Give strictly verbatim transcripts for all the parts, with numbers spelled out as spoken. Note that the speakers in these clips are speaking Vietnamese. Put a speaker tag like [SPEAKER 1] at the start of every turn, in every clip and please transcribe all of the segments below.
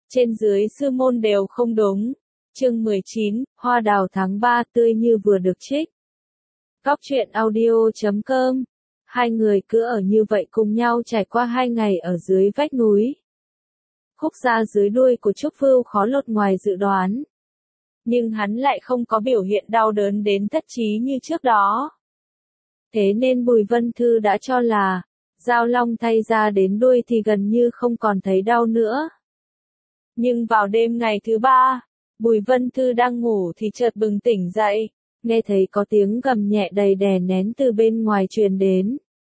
[SPEAKER 1] trên dưới sư môn đều không đúng. Chương mười chín, Hoa đào tháng ba tươi như vừa được trích. Góc truyện audio chấm com. Hai người cứ ở như vậy cùng nhau trải qua hai ngày ở dưới vách núi. Khúc ra dưới đuôi của Trúc Vưu khó lột ngoài dự đoán. Nhưng hắn lại không có biểu hiện đau đớn đến thất trí như trước đó. Thế nên Bùi Vân Thư đã cho là, Giao Long thay ra đến đuôi thì gần như không còn thấy đau nữa. Nhưng vào đêm ngày thứ ba, Bùi Vân Thư đang ngủ thì chợt bừng tỉnh dậy, nghe thấy có tiếng gầm nhẹ đầy đè nén từ bên ngoài truyền đến.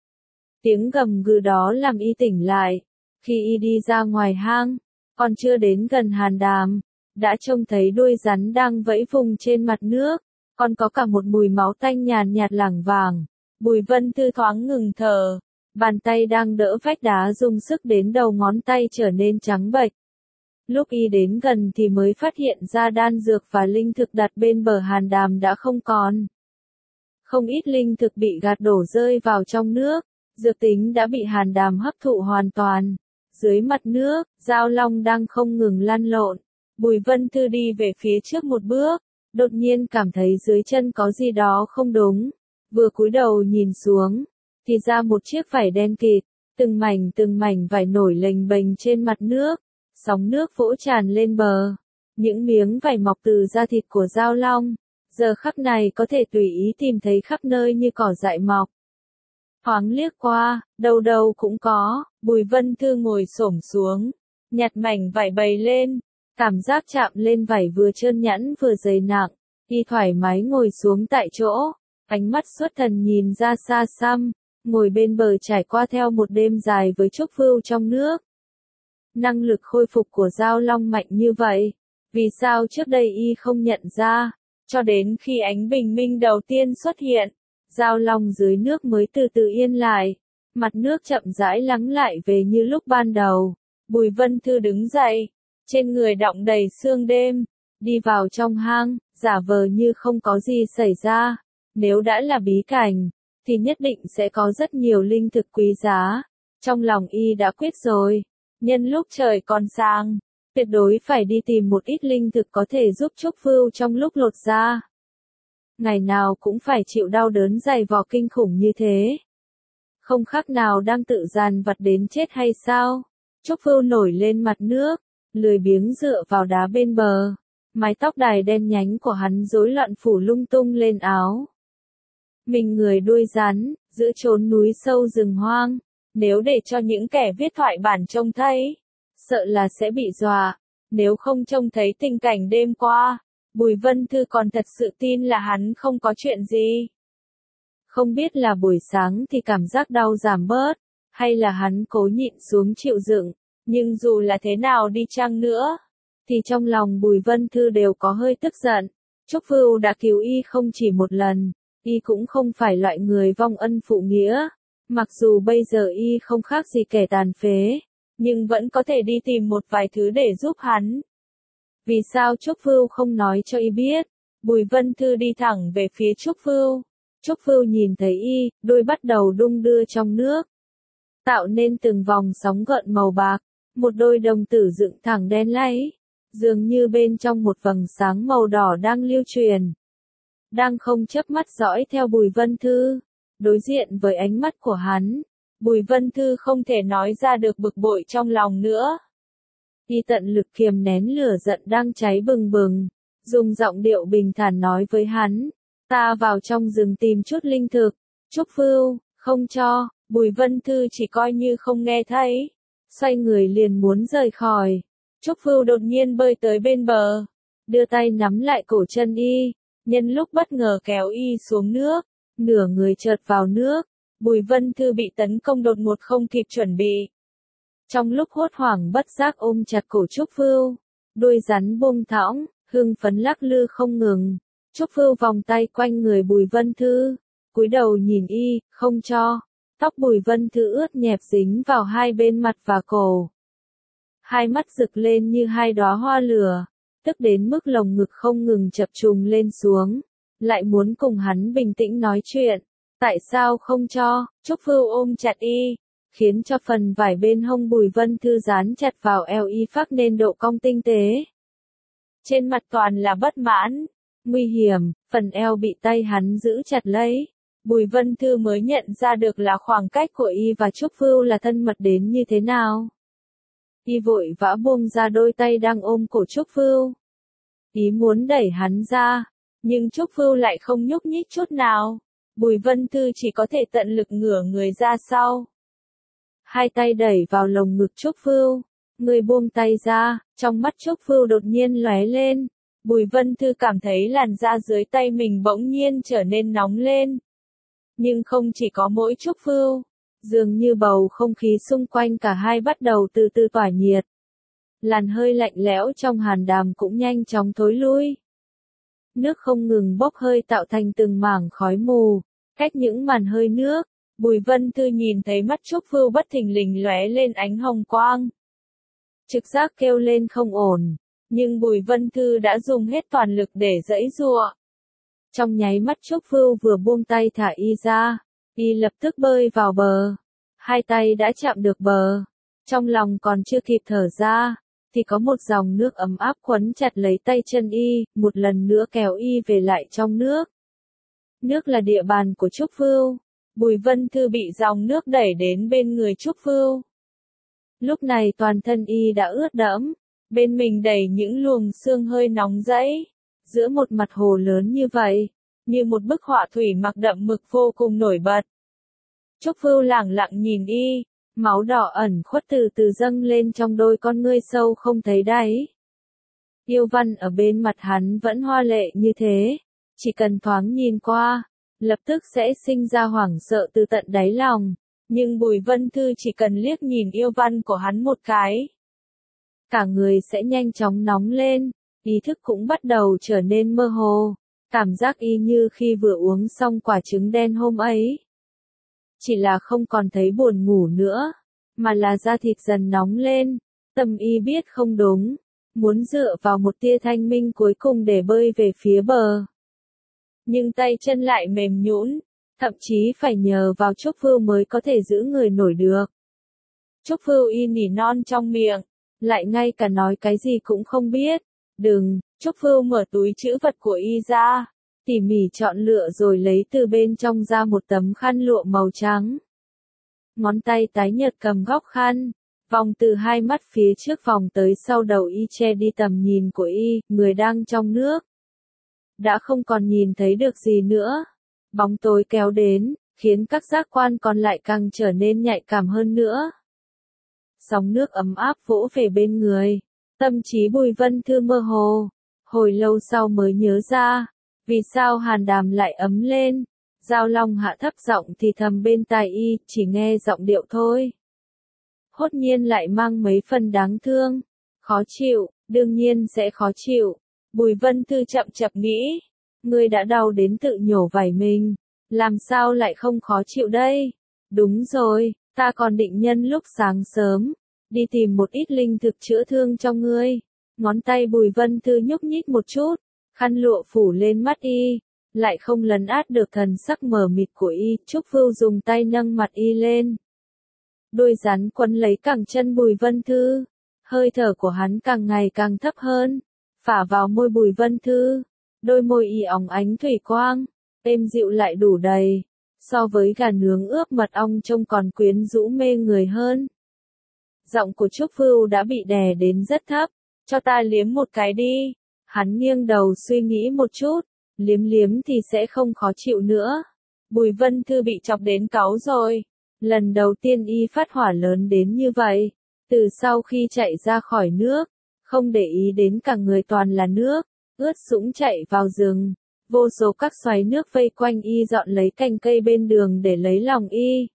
[SPEAKER 1] Tiếng gầm gừ đó làm y tỉnh lại, khi y đi ra ngoài hang, còn chưa đến gần hàn đàm, đã trông thấy đuôi rắn đang vẫy vùng trên mặt nước, còn có cả một mùi máu tanh nhàn nhạt lảng vàng. Bùi Vân Thư thoáng ngừng thở, bàn tay đang đỡ vách đá dùng sức đến đầu ngón tay trở nên trắng bệch. Lúc y đến gần thì mới phát hiện ra đan dược và linh thực đặt bên bờ hàn đàm đã không còn. Không ít linh thực bị gạt đổ rơi vào trong nước, dược tính đã bị hàn đàm hấp thụ hoàn toàn. Dưới mặt nước, Giao Long đang không ngừng lăn lộn. Bùi Vân Thư đi về phía trước một bước, đột nhiên cảm thấy dưới chân có gì đó không đúng. Vừa cúi đầu nhìn xuống, thì ra một chiếc vải đen kịt, từng mảnh từng mảnh vải nổi lềnh bềnh trên mặt nước, sóng nước vỗ tràn lên bờ. Những miếng vải mọc từ da thịt của Giao Long, giờ khắc này có thể tùy ý tìm thấy khắp nơi như cỏ dại mọc. Thoáng liếc qua, đâu đâu cũng có. Bùi Vân Thư ngồi xổm xuống, nhặt mảnh vải bày lên, cảm giác chạm lên vải vừa trơn nhẵn vừa dày nặng, y thoải mái ngồi xuống tại chỗ, ánh mắt xuất thần nhìn ra xa xăm, ngồi bên bờ trải qua theo một đêm dài với Trúc Vưu trong nước. Năng lực khôi phục của Giao Long mạnh như vậy, vì sao trước đây y không nhận ra, cho đến khi ánh bình minh đầu tiên xuất hiện, Giao Long dưới nước mới từ từ yên lại, mặt nước chậm rãi lắng lại về như lúc ban đầu. Bùi Vân Thư đứng dậy, trên người đọng đầy sương đêm, đi vào trong hang, giả vờ như không có gì xảy ra. Nếu đã là bí cảnh, thì nhất định sẽ có rất nhiều linh thực quý giá. Trong lòng y đã quyết rồi, nhân lúc trời còn sáng, tuyệt đối phải đi tìm một ít linh thực có thể giúp Trúc Vưu trong lúc lột da. Ngày nào cũng phải chịu đau đớn dày vò kinh khủng như thế. Không khác nào đang tự dàn vặt đến chết hay sao? Trúc Vưu nổi lên mặt nước, lười biếng dựa vào đá bên bờ. Mái tóc đài đen nhánh của hắn rối loạn phủ lung tung lên áo. Mình người đuôi rắn, giữa chốn núi sâu rừng hoang. Nếu để cho những kẻ viết thoại bản trông thấy, sợ là sẽ bị dọa. Nếu không trông thấy tình cảnh đêm qua, Bùi Vân Thư còn thật sự tin là hắn không có chuyện gì. Không biết là buổi sáng thì cảm giác đau giảm bớt, hay là hắn cố nhịn xuống chịu đựng, nhưng dù là thế nào đi chăng nữa, thì trong lòng Bùi Vân Thư đều có hơi tức giận. Trúc Vưu đã cứu y không chỉ một lần, y cũng không phải loại người vong ân phụ nghĩa. Mặc dù bây giờ y không khác gì kẻ tàn phế, nhưng vẫn có thể đi tìm một vài thứ để giúp hắn. Vì sao Trúc Vưu không nói cho y biết? Bùi Vân Thư đi thẳng về phía Trúc Vưu. Trúc Vưu nhìn thấy y, đuôi bắt đầu đung đưa trong nước, tạo nên từng vòng sóng gợn màu bạc, một đôi đồng tử dựng thẳng đen láy, dường như bên trong một vầng sáng màu đỏ đang lưu truyền. Đang không chớp mắt dõi theo Bùi Vân Thư, đối diện với ánh mắt của hắn, Bùi Vân Thư không thể nói ra được bực bội trong lòng nữa. Y tận lực kiềm nén lửa giận đang cháy bừng bừng, dùng giọng điệu bình thản nói với hắn, ta vào trong rừng tìm chút linh thực. Trúc Vưu, không cho. Bùi Vân Thư chỉ coi như không nghe thấy, xoay người liền muốn rời khỏi. Trúc Vưu đột nhiên bơi tới bên bờ, đưa tay nắm lại cổ chân y, nhân lúc bất ngờ kéo y xuống nước, nửa người chợt vào nước. Bùi Vân Thư bị tấn công đột ngột không kịp chuẩn bị. Trong lúc hốt hoảng bất giác ôm chặt cổ Trúc Vưu, đuôi rắn buông thõng, hưng phấn lắc lư không ngừng. Trúc Vưu vòng tay quanh người Bùi Vân Thư, cúi đầu nhìn y, không cho. Tóc Bùi Vân Thư ướt nhẹp dính vào hai bên mặt và cổ. Hai mắt rực lên như hai đóa hoa lửa, tức đến mức lồng ngực không ngừng chập trùng lên xuống, lại muốn cùng hắn bình tĩnh nói chuyện. Tại sao không cho? Trúc Vưu ôm chặt y, khiến cho phần vải bên hông Bùi Vân Thư dán chặt vào eo y phác nên độ cong tinh tế. Trên mặt toàn là bất mãn, nguy hiểm, phần eo bị tay hắn giữ chặt lấy. Bùi Vân Thư mới nhận ra được là khoảng cách của y và Trúc Vưu là thân mật đến như thế nào. Y vội vã buông ra đôi tay đang ôm cổ Trúc Vưu. Ý muốn đẩy hắn ra, nhưng Trúc Vưu lại không nhúc nhích chút nào. Bùi Vân Thư chỉ có thể tận lực ngửa người ra sau. Hai tay đẩy vào lồng ngực Trúc Vưu. Người buông tay ra, trong mắt Trúc Vưu đột nhiên lóe lên. Bùi Vân Thư cảm thấy làn da dưới tay mình bỗng nhiên trở nên nóng lên. Nhưng không chỉ có mỗi Trúc Vưu, dường như bầu không khí xung quanh cả hai bắt đầu từ từ tỏa nhiệt. Làn hơi lạnh lẽo trong hàn đàm cũng nhanh chóng thối lui. Nước không ngừng bốc hơi tạo thành từng mảng khói mù, cách những màn hơi nước, Bùi Vân Thư nhìn thấy mắt Trúc Vưu bất thình lình lóe lên ánh hồng quang. Trực giác kêu lên không ổn, nhưng Bùi Vân Thư đã dùng hết toàn lực để giãy giụa. Trong nháy mắt Trúc Vưu vừa buông tay thả y ra, y lập tức bơi vào bờ. Hai tay đã chạm được bờ. Trong lòng còn chưa kịp thở ra, thì có một dòng nước ấm áp quấn chặt lấy tay chân y, một lần nữa kéo y về lại trong nước. Nước là địa bàn của Trúc Vưu. Bùi Vân Thư bị dòng nước đẩy đến bên người Trúc Vưu. Lúc này toàn thân y đã ướt đẫm, bên mình đầy những luồng sương hơi nóng rẫy. Giữa một mặt hồ lớn như vậy, như một bức họa thủy mặc đậm mực vô cùng nổi bật. Trúc Vưu lẳng lặng nhìn y, máu đỏ ẩn khuất từ từ dâng lên trong đôi con ngươi sâu không thấy đáy. Yêu văn ở bên mặt hắn vẫn hoa lệ như thế, chỉ cần thoáng nhìn qua, lập tức sẽ sinh ra hoảng sợ từ tận đáy lòng, nhưng Bùi Vân Thư chỉ cần liếc nhìn yêu văn của hắn một cái. Cả người sẽ nhanh chóng nóng lên, ý thức cũng bắt đầu trở nên mơ hồ, cảm giác y như khi vừa uống xong quả trứng đen hôm ấy. Chỉ là không còn thấy buồn ngủ nữa, mà là da thịt dần nóng lên, tâm y biết không đúng, muốn dựa vào một tia thanh minh cuối cùng để bơi về phía bờ. Nhưng tay chân lại mềm nhũn, thậm chí phải nhờ vào Trúc Vưu mới có thể giữ người nổi được. Trúc Vưu y nỉ non trong miệng, lại ngay cả nói cái gì cũng không biết. Đừng, Trúc Vưu mở túi trữ vật của y ra, tỉ mỉ chọn lựa rồi lấy từ bên trong ra một tấm khăn lụa màu trắng. Ngón tay tái nhợt cầm góc khăn, vòng từ hai mắt phía trước vòng tới sau đầu y che đi tầm nhìn của y, người đang trong nước. Đã không còn nhìn thấy được gì nữa. Bóng tối kéo đến, khiến các giác quan còn lại càng trở nên nhạy cảm hơn nữa. Sóng nước ấm áp vỗ về bên người. Tâm trí Bùi Vân Thư mơ hồ. Hồi lâu sau mới nhớ ra, vì sao hàn đàm lại ấm lên. Giao Long hạ thấp giọng thì thầm bên tai y, chỉ nghe giọng điệu thôi. Hốt nhiên lại mang mấy phần đáng thương. Khó chịu, đương nhiên sẽ khó chịu. Bùi Vân Thư chậm chậm nghĩ. Ngươi đã đau đến tự nhổ vảy mình. Làm sao lại không khó chịu đây? Đúng rồi, ta còn định nhân lúc sáng sớm. Đi tìm một ít linh thực chữa thương cho ngươi. Ngón tay Bùi Vân Thư nhúc nhích một chút. Khăn lụa phủ lên mắt y. Lại không lấn át được thần sắc mờ mịt của y. Trúc Vưu dùng tay nâng mặt y lên. Đôi rắn quấn lấy cẳng chân Bùi Vân Thư. Hơi thở của hắn càng ngày càng thấp hơn. Phả vào môi Bùi Vân Thư. Đôi môi y óng ánh thủy quang. Êm dịu lại đủ đầy. So với gà nướng ướp mật ong trông còn quyến rũ mê người hơn. Giọng của Trúc Vưu đã bị đè đến rất thấp. Cho ta liếm một cái đi. Hắn nghiêng đầu suy nghĩ một chút. Liếm liếm thì sẽ không khó chịu nữa. Bùi Vân Thư bị chọc đến cáu rồi. Lần đầu tiên y phát hỏa lớn đến như vậy. Từ sau khi chạy ra khỏi nước, không để ý đến cả người toàn là nước, ướt sũng chạy vào rừng. Vô số các xoáy nước vây quanh y dọn lấy cành cây bên đường để lấy lòng y.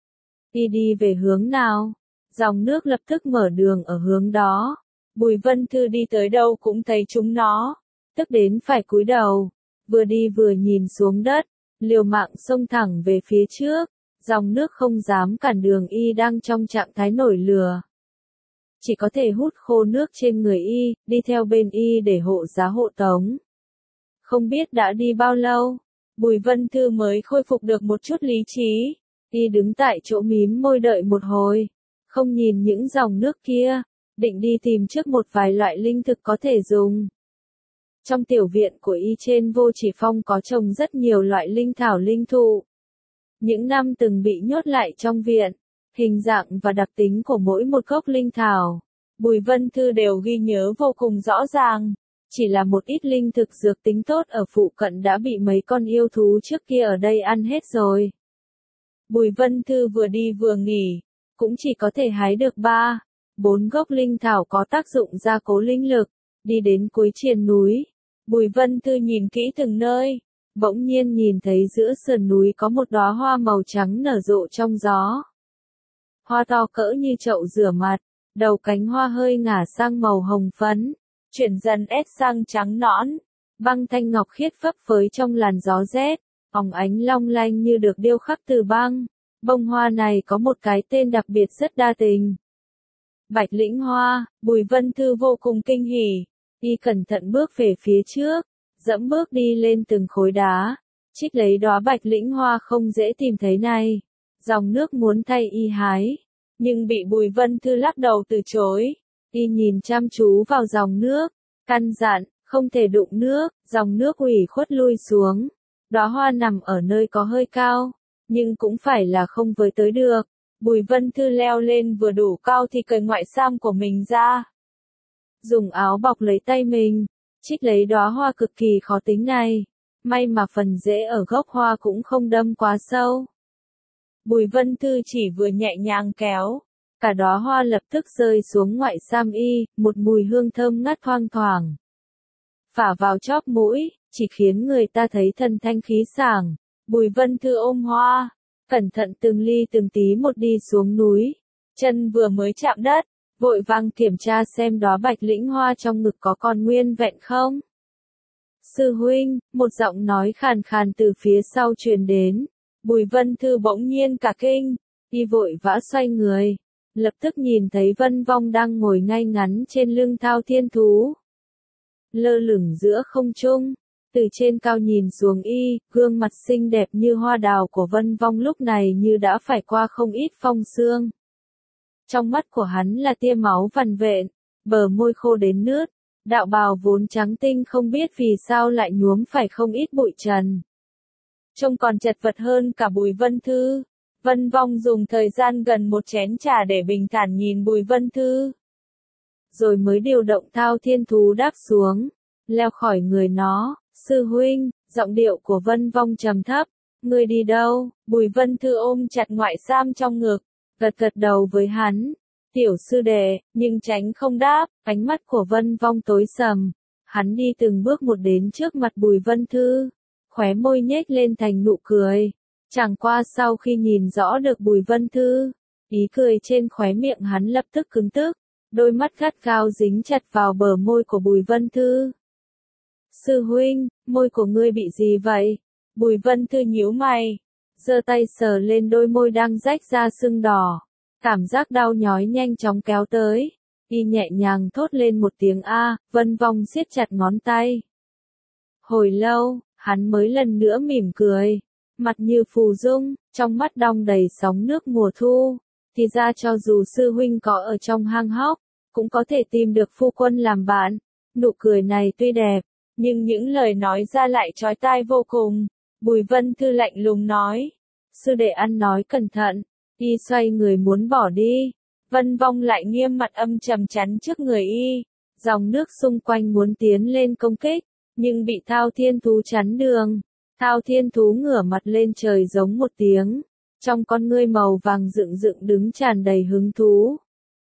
[SPEAKER 1] Y đi về hướng nào? Dòng nước lập tức mở đường ở hướng đó. Bùi Vân Thư đi tới đâu cũng thấy chúng nó. Tức đến phải cúi đầu. Vừa đi vừa nhìn xuống đất. Liều mạng xông thẳng về phía trước. Dòng nước không dám cản đường y đang trong trạng thái nổi lửa. Chỉ có thể hút khô nước trên người y, đi theo bên y để hộ giá hộ tống. Không biết đã đi bao lâu, Bùi Vân Thư mới khôi phục được một chút lý trí. Y đứng tại chỗ mím môi đợi một hồi, không nhìn những dòng nước kia, định đi tìm trước một vài loại linh thực có thể dùng. Trong tiểu viện của Y trên Vô Chỉ Phong có trồng rất nhiều loại linh thảo linh thụ. Những năm từng bị nhốt lại trong viện, hình dạng và đặc tính của mỗi một gốc linh thảo, Bùi Vân Thư đều ghi nhớ vô cùng rõ ràng. Chỉ là một ít linh thực dược tính tốt ở phụ cận đã bị mấy con yêu thú trước kia ở đây ăn hết rồi. Bùi Vân Thư vừa đi vừa nghỉ, cũng chỉ có thể hái được ba, bốn gốc linh thảo có tác dụng gia cố linh lực. Đi đến cuối triền núi, Bùi Vân Thư nhìn kỹ từng nơi, bỗng nhiên nhìn thấy giữa sườn núi có một đóa hoa màu trắng nở rộ trong gió. Hoa to cỡ như chậu rửa mặt, đầu cánh hoa hơi ngả sang màu hồng phấn, chuyển dần ép sang trắng nõn, băng thanh ngọc khiết phấp phới trong làn gió rét, óng ánh long lanh như được điêu khắc từ băng. Bông hoa này có một cái tên đặc biệt rất đa tình. Bạch lĩnh hoa. Bùi Vân Thư vô cùng kinh hỉ, Y cẩn thận bước về phía trước, dẫm bước đi lên từng khối đá, trích lấy đóa bạch lĩnh hoa không dễ tìm thấy này. Dòng nước muốn thay Y hái, nhưng bị Bùi Vân Thư lắc đầu từ chối. Y nhìn chăm chú vào dòng nước, căn dặn, không thể đụng nước. Dòng nước ủy khuất lui xuống. Đóa hoa nằm ở nơi có hơi cao, nhưng cũng phải là không với tới được. Bùi Vân Thư leo lên vừa đủ cao thì cởi ngoại sam của mình ra, dùng áo bọc lấy tay mình, trích lấy đóa hoa cực kỳ khó tính này. May mà phần rễ ở gốc hoa cũng không đâm quá sâu. Bùi Vân Thư chỉ vừa nhẹ nhàng kéo, cả đóa hoa lập tức rơi xuống ngoại sam Y, một mùi hương thơm ngát thoang thoảng phả vào chóp mũi, chỉ khiến người ta thấy thần thanh khí sảng. Bùi Vân Thư ôm hoa, cẩn thận từng ly từng tí một đi xuống núi, chân vừa mới chạm đất, vội vàng kiểm tra xem đóa bạch lĩnh hoa trong ngực có còn nguyên vẹn không. Sư huynh, một giọng nói khàn khàn từ phía sau truyền đến. Bùi Vân Thư bỗng nhiên cả kinh, Y vội vã xoay người, lập tức nhìn thấy Vân Vong đang ngồi ngay ngắn trên lưng Thao Thiên Thú, lơ lửng giữa không trung. Từ trên cao nhìn xuống Y, gương mặt xinh đẹp như hoa đào của Vân Vong lúc này như đã phải qua không ít phong sương. Trong mắt của hắn là tia máu vằn vện, bờ môi khô đến nướt, đạo bào vốn trắng tinh không biết vì sao lại nhuốm phải không ít bụi trần. Trông còn chật vật hơn cả Bùi Vân Thư. Vân Vong dùng thời gian gần một chén trà để bình thản nhìn Bùi Vân Thư, rồi mới điều động Thao Thiên Thú đáp xuống, leo khỏi người nó. Sư huynh, giọng điệu của Vân Vong trầm thấp, ngươi đi đâu? Bùi Vân Thư ôm chặt ngoại sam trong ngực, gật gật đầu với hắn. Tiểu sư đệ, nhưng tránh không đáp. Ánh mắt của Vân Vong tối sầm, hắn đi từng bước một đến trước mặt Bùi Vân Thư, khóe môi nhếch lên thành nụ cười. Chẳng qua sau khi nhìn rõ được Bùi Vân Thư, ý cười trên khóe miệng hắn lập tức cứng tức, đôi mắt gắt gao dính chặt vào bờ môi của Bùi Vân Thư. Sư huynh, môi của ngươi bị gì vậy? Bùi Vân Thư nhíu mày, giơ tay sờ lên đôi môi đang rách ra sưng đỏ. Cảm giác đau nhói nhanh chóng kéo tới. Y nhẹ nhàng thốt lên một tiếng A, Vân Vong siết chặt ngón tay. Hồi lâu, hắn mới lần nữa mỉm cười, mặt như phù dung, trong mắt đong đầy sóng nước mùa thu. Thì ra cho dù sư huynh có ở trong hang hốc, cũng có thể tìm được phu quân làm bạn. Nụ cười này tuy đẹp, nhưng những lời nói ra lại chói tai vô cùng. Bùi Vân Thư lạnh lùng nói, sư đệ ăn nói cẩn thận. Y xoay người muốn bỏ đi, Vân Vong lại nghiêm mặt âm trầm chắn trước người Y. Dòng nước xung quanh muốn tiến lên công kích, nhưng bị Thao Thiên Thú chắn đường. Thao Thiên Thú ngửa mặt lên trời giống một tiếng, trong con ngươi màu vàng rựng rựng đứng tràn đầy hứng thú.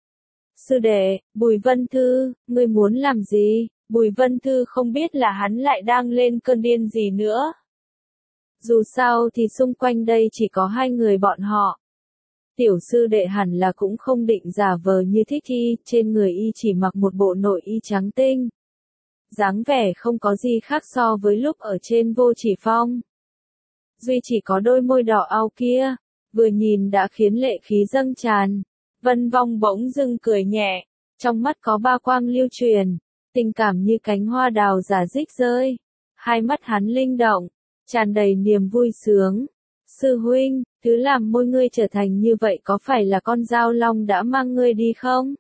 [SPEAKER 1] Sư đệ, Bùi Vân Thư, ngươi muốn làm gì? Bùi Vân Thư không biết là hắn lại đang lên cơn điên gì nữa. Dù sao thì xung quanh đây chỉ có hai người bọn họ. Tiểu sư đệ hẳn là cũng không định giả vờ như thích Y, trên người Y chỉ mặc một bộ nội y trắng tinh. Dáng vẻ không có gì khác so với lúc ở trên Vô Chỉ Phong. Duy chỉ có đôi môi đỏ au kia, vừa nhìn đã khiến lệ khí dâng tràn. Vân Vong bỗng dưng cười nhẹ, trong mắt có ba quang lưu truyền, tình cảm như cánh hoa đào giả dích rơi. Hai mắt hắn linh động, tràn đầy niềm vui sướng. Sư huynh, thứ làm môi ngươi trở thành như vậy có phải là con dao long đã mang ngươi đi không?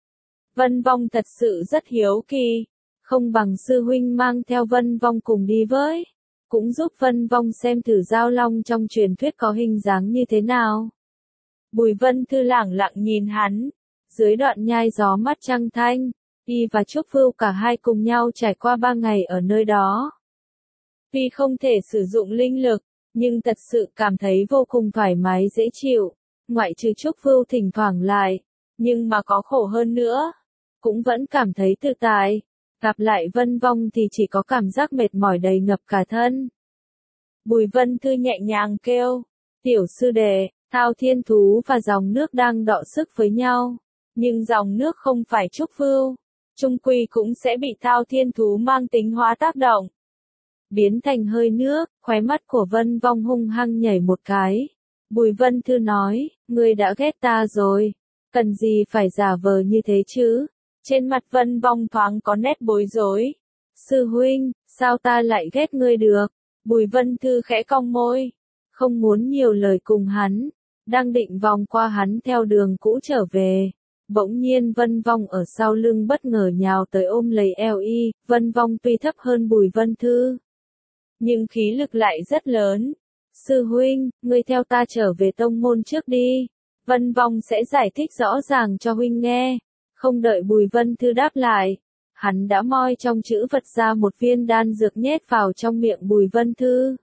[SPEAKER 1] Vân Vong thật sự rất hiếu kỳ, không bằng sư huynh mang theo Vân Vong cùng đi với, cũng giúp Vân Vong xem thử dao long trong truyền thuyết có hình dáng như thế nào. Bùi Vân Thư lẳng lặng nhìn hắn, dưới đoạn nhai gió mắt trăng thanh, y và Trúc Vưu cả hai cùng nhau trải qua ba ngày ở nơi đó. Tuy không thể sử dụng linh lực, nhưng thật sự cảm thấy vô cùng thoải mái dễ chịu, ngoại trừ Trúc Vưu thỉnh thoảng lại, nhưng mà có khổ hơn nữa, cũng vẫn cảm thấy tự tại, gặp lại Vân Vong thì chỉ có cảm giác mệt mỏi đầy ngập cả thân. Bùi Vân Thư nhẹ nhàng kêu, tiểu sư đệ, Thao Thiên Thú và dòng nước đang đọ sức với nhau, nhưng dòng nước không phải Trúc Vưu, chung quy cũng sẽ bị Thao Thiên Thú mang tính hóa tác động, biến thành hơi nước. Khóe mắt của Vân Vong hung hăng nhảy một cái. Bùi Vân Thư nói, ngươi đã ghét ta rồi, cần gì phải giả vờ như thế chứ? Trên mặt Vân Vong thoáng có nét bối rối. Sư huynh, sao ta lại ghét ngươi được? Bùi Vân Thư khẽ cong môi, không muốn nhiều lời cùng hắn, đang định vòng qua hắn theo đường cũ trở về. Bỗng nhiên Vân Vong ở sau lưng bất ngờ nhào tới ôm lấy eo y. Vân Vong tuy thấp hơn Bùi Vân Thư, nhưng khí lực lại rất lớn. Sư huynh, ngươi theo ta trở về tông môn trước đi. Vân Vong sẽ giải thích rõ ràng cho huynh nghe. Không đợi Bùi Vân Thư đáp lại, hắn đã moi trong chữ vật ra một viên đan dược nhét vào trong miệng Bùi Vân Thư.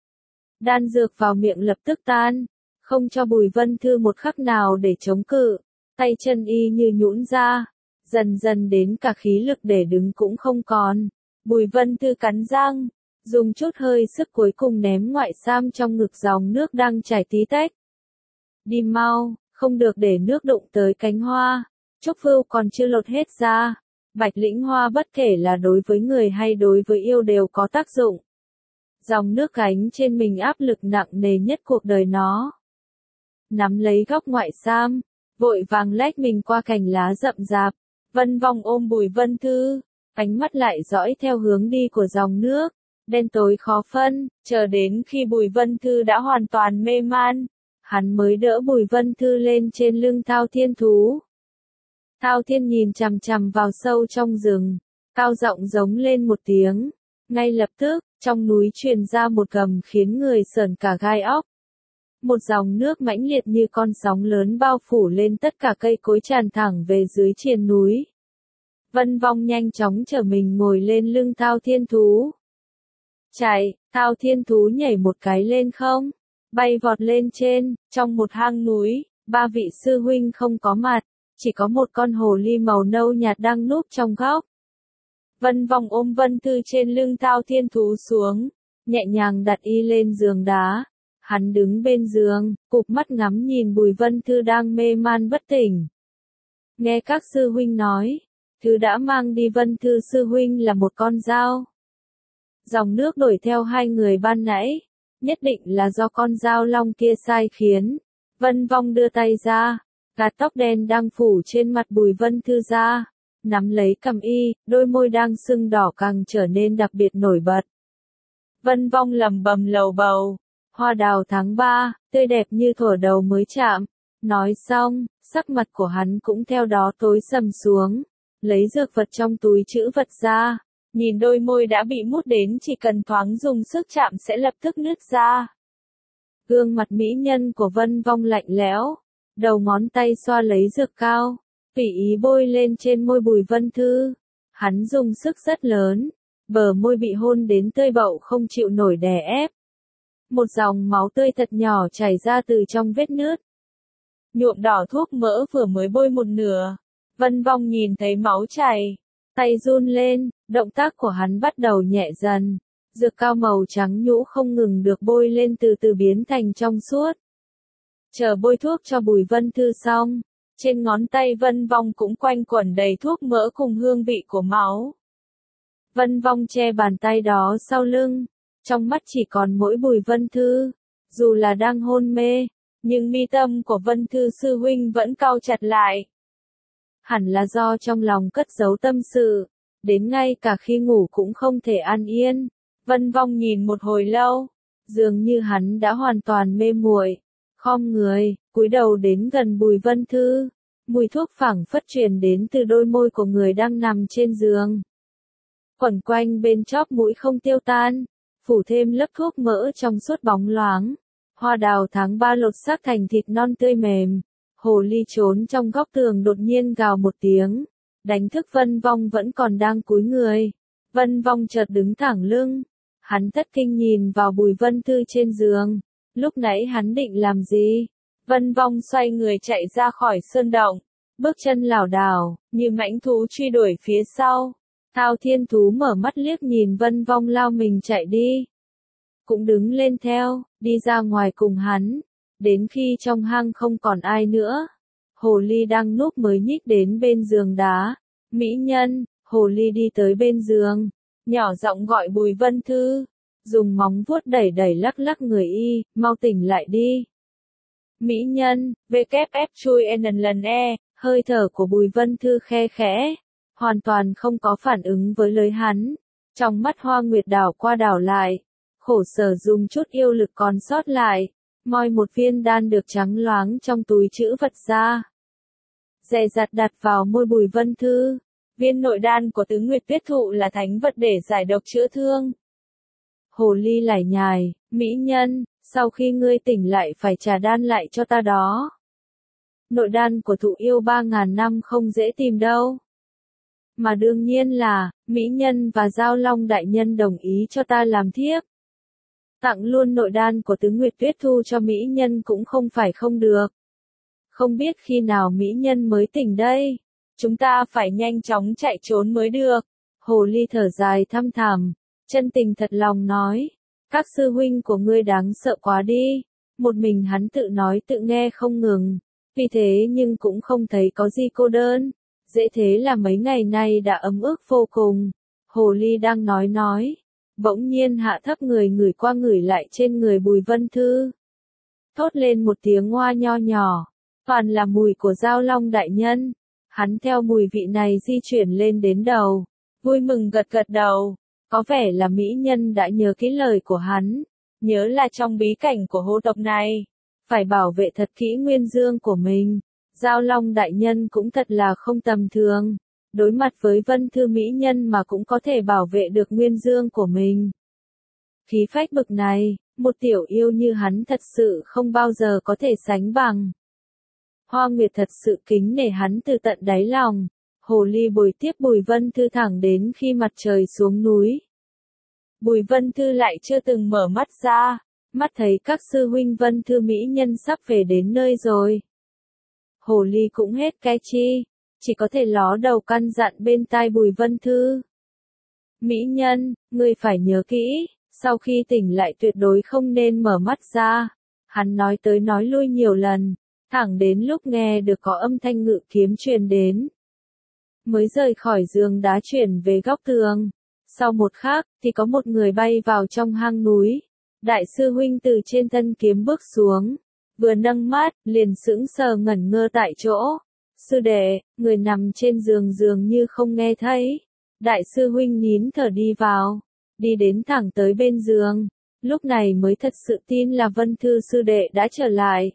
[SPEAKER 1] Đan dược vào miệng lập tức tan, không cho Bùi Vân Thư một khắc nào để chống cự, tay chân y như nhũn ra, dần dần đến cả khí lực để đứng cũng không còn. Bùi Vân Thư cắn răng, dùng chút hơi sức cuối cùng ném ngoại sam trong ngực dòng nước đang chảy tí tách. Đi mau, không được để nước đụng tới cánh hoa. Trúc Vưu còn chưa lột hết ra. Bạch lĩnh hoa bất kể là đối với người hay đối với yêu đều có tác dụng. Dòng nước gánh trên mình áp lực nặng nề nhất cuộc đời nó. Nắm lấy góc ngoại sam, vội vàng lách mình qua cành lá rậm rạp. Vân Vong ôm Bùi Vân Thư, ánh mắt lại dõi theo hướng đi của dòng nước, đen tối khó phân, chờ đến khi Bùi Vân Thư đã hoàn toàn mê man, hắn mới đỡ Bùi Vân Thư lên trên lưng Thao Thiên Thú. Thao Thiên nhìn chằm chằm vào sâu trong rừng, cao giọng giống lên một tiếng. Ngay lập tức, trong núi truyền ra một gầm khiến người sởn cả gai óc. Một dòng nước mãnh liệt như con sóng lớn bao phủ lên tất cả cây cối tràn thẳng về dưới triền núi. Vân Vong nhanh chóng trở mình ngồi lên lưng Thao Thiên Thú. Chạy, Thao Thiên Thú nhảy một cái lên không, bay vọt lên trên, trong một hang núi, ba vị sư huynh không có mặt. Chỉ có một con hồ ly màu nâu nhạt đang núp trong góc. Vân Vong ôm Vân Thư trên lưng Thao Thiên Thú xuống, nhẹ nhàng đặt y lên giường đá. Hắn đứng bên giường, cụp mắt ngắm nhìn Bùi Vân Thư đang mê man bất tỉnh. Nghe các sư huynh nói, thứ đã mang đi Vân Thư sư huynh là một con dao. Dòng nước đuổi theo hai người ban nãy, nhất định là do con dao long kia sai khiến. Vân Vong đưa tay ra, gạt tóc đen đang phủ trên mặt Bùi Vân Thư ra, nắm lấy cằm y, đôi môi đang sưng đỏ càng trở nên đặc biệt nổi bật. Vân Vong lẩm bẩm lầu bầu, hoa đào tháng ba, tươi đẹp như thuở đầu mới chạm. Nói xong, sắc mặt của hắn cũng theo đó tối sầm xuống, lấy dược vật trong túi trữ vật ra, nhìn đôi môi đã bị mút đến chỉ cần thoáng dùng sức chạm sẽ lập tức nứt ra. Gương mặt mỹ nhân của Vân Vong lạnh lẽo. Đầu ngón tay xoa lấy dược cao, tùy ý bôi lên trên môi Bùi Vân Thư. Hắn dùng sức rất lớn, bờ môi bị hôn đến tơi bậu không chịu nổi đè ép. Một dòng máu tươi thật nhỏ chảy ra từ trong vết nứt. Nhuộm đỏ thuốc mỡ vừa mới bôi một nửa. Vân Vong nhìn thấy máu chảy, tay run lên, động tác của hắn bắt đầu nhẹ dần. Dược cao màu trắng nhũ không ngừng được bôi lên từ từ biến thành trong suốt. Chờ bôi thuốc cho Bùi Vân Thư xong, trên ngón tay Vân Vong cũng quanh quẩn đầy thuốc mỡ cùng hương vị của máu. Vân Vong che bàn tay đó sau lưng, trong mắt chỉ còn mỗi Bùi Vân Thư, dù là đang hôn mê, nhưng mi tâm của Vân Thư sư huynh vẫn cau chặt lại. Hẳn là do trong lòng cất giấu tâm sự, đến ngay cả khi ngủ cũng không thể an yên. Vân Vong nhìn một hồi lâu, dường như hắn đã hoàn toàn mê muội, khom người, cúi đầu đến gần Bùi Vân Thư, mùi thuốc phảng phất truyền đến từ đôi môi của người đang nằm trên giường. Quẩn quanh bên chóp mũi không tiêu tan, phủ thêm lớp thuốc mỡ trong suốt bóng loáng. Hoa đào tháng ba lột xác thành thịt non tươi mềm. Hồ ly trốn trong góc tường đột nhiên gào một tiếng, đánh thức Vân Vong vẫn còn đang cúi người. Vân Vong chợt đứng thẳng lưng, hắn thất kinh nhìn vào Bùi Vân Thư trên giường. Lúc nãy hắn định làm gì? Vân Vong xoay người chạy ra khỏi sơn động, bước chân lảo đảo, như mãnh thú truy đuổi phía sau. Thao Thiên Thú mở mắt liếc nhìn Vân Vong lao mình chạy đi, cũng đứng lên theo, đi ra ngoài cùng hắn, đến khi trong hang không còn ai nữa. Hồ ly đang núp mới nhích đến bên giường đá. Mỹ nhân, hồ ly đi tới bên giường, nhỏ giọng gọi Bùi Vân Thư, dùng móng vuốt đẩy đẩy lắc lắc người y, mau tỉnh lại đi. Mỹ nhân, vê kép ép chui n lần e, hơi thở của Bùi Vân Thư khe khẽ, hoàn toàn không có phản ứng với lời hắn. Trong mắt Hoa Nguyệt đảo qua đảo lại, khổ sở dùng chút yêu lực còn sót lại, moi một viên đan được trắng loáng trong túi trữ vật ra. Dè dặt đặt vào môi Bùi Vân Thư, viên nội đan của Tứ Nguyệt Tuyết Thụ là thánh vật để giải độc chữa thương. Hồ ly lải nhải, mỹ nhân, sau khi ngươi tỉnh lại phải trả đan lại cho ta đó. Nội đan của thụ yêu ba ngàn năm không dễ tìm đâu. Mà đương nhiên là, mỹ nhân và Giao Long đại nhân đồng ý cho ta làm thiếp. Tặng luôn nội đan của Tứ Nguyệt Tuyết Thu cho mỹ nhân cũng không phải không được. Không biết khi nào mỹ nhân mới tỉnh đây. Chúng ta phải nhanh chóng chạy trốn mới được. Hồ ly thở dài thăm thẳm, chân tình thật lòng nói. Các sư huynh của ngươi đáng sợ quá đi. Một mình hắn tự nói tự nghe không ngừng. Vì thế nhưng cũng không thấy có gì cô đơn. Dễ thế là mấy ngày nay đã ấm ức vô cùng. Hồ ly đang nói nói. Bỗng nhiên hạ thấp người ngửi qua ngửi lại trên người Bùi Vân Thư. Thốt lên một tiếng hoa nho nhỏ. Toàn là mùi của Giao Long đại nhân. Hắn theo mùi vị này di chuyển lên đến đầu. Vui mừng gật gật đầu. Có vẻ là mỹ nhân đã nhớ kỹ lời của hắn. Nhớ là trong bí cảnh của hô tộc này. Phải bảo vệ thật kỹ nguyên dương của mình. Giao Long đại nhân cũng thật là không tầm thường. Đối mặt với Vân Thư mỹ nhân mà cũng có thể bảo vệ được nguyên dương của mình. Khí phách bực này, một tiểu yêu như hắn thật sự không bao giờ có thể sánh bằng. Hoa Nguyệt thật sự kính nể hắn từ tận đáy lòng. Hồ ly bồi tiếp Bùi Vân Thư thẳng đến khi mặt trời xuống núi. Bùi Vân Thư lại chưa từng mở mắt ra, mắt thấy các sư huynh Vân Thư mỹ nhân sắp về đến nơi rồi. Hồ ly cũng hết cái chi, chỉ có thể ló đầu căn dặn bên tai Bùi Vân Thư. Mỹ nhân, ngươi phải nhớ kỹ, sau khi tỉnh lại tuyệt đối không nên mở mắt ra. Hắn nói tới nói lui nhiều lần, thẳng đến lúc nghe được có âm thanh ngự kiếm truyền đến. Mới rời khỏi giường đá chuyển về góc tường. Sau một khắc, thì có một người bay vào trong hang núi. Đại sư huynh từ trên thân kiếm bước xuống. Vừa nâng mắt, liền sững sờ ngẩn ngơ tại chỗ. Sư đệ, người nằm trên giường dường như không nghe thấy. Đại sư huynh nín thở đi vào. Đi đến thẳng tới bên giường. Lúc này mới thật sự tin là Vân Thư sư đệ đã trở lại.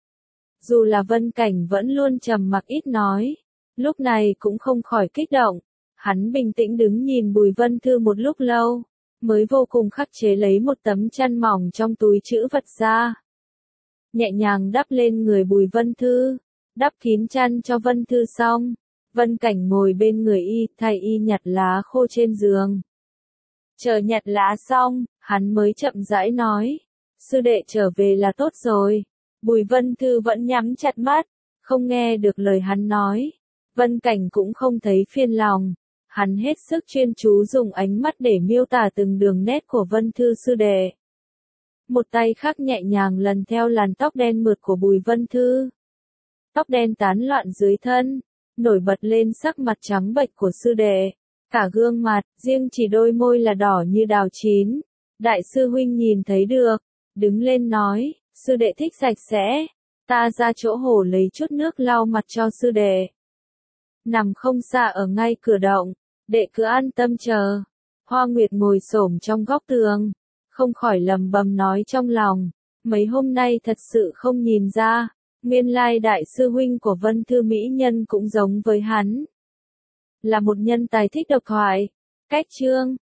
[SPEAKER 1] Dù là Vân Cảnh vẫn luôn trầm mặc ít nói. Lúc này cũng không khỏi kích động. Hắn bình tĩnh đứng nhìn Bùi Vân Thư một lúc lâu. Mới vô cùng khắc chế lấy một tấm chăn mỏng trong túi trữ vật ra. Nhẹ nhàng đắp lên người Bùi Vân Thư. Đắp kín chăn cho Vân Thư xong. Vân Cảnh ngồi bên người y, thay y nhặt lá khô trên giường. Chờ nhặt lá xong, hắn mới chậm rãi nói. Sư đệ trở về là tốt rồi. Bùi Vân Thư vẫn nhắm chặt mắt, không nghe được lời hắn nói. Vân Cảnh cũng không thấy phiền lòng. Hắn hết sức chuyên chú dùng ánh mắt để miêu tả từng đường nét của Vân Thư sư đệ. Một tay khác nhẹ nhàng lần theo làn tóc đen mượt của Bùi Vân Thư. Tóc đen tán loạn dưới thân, nổi bật lên sắc mặt trắng bệch của sư đệ. Cả gương mặt, riêng chỉ đôi môi là đỏ như đào chín. Đại sư huynh nhìn thấy được, đứng lên nói, sư đệ thích sạch sẽ. Ta ra chỗ hồ lấy chút nước lau mặt cho sư đệ. Nằm không xa ở ngay cửa động, đệ cứ an tâm chờ. Hoa Nguyệt ngồi xổm trong góc tường, không khỏi lầm bầm nói trong lòng, mấy hôm nay thật sự không nhìn ra, nguyên lai đại sư huynh của Vân Thư Mỹ Nhân cũng giống với hắn. Là một nhân tài thích độc thoại. Cách chương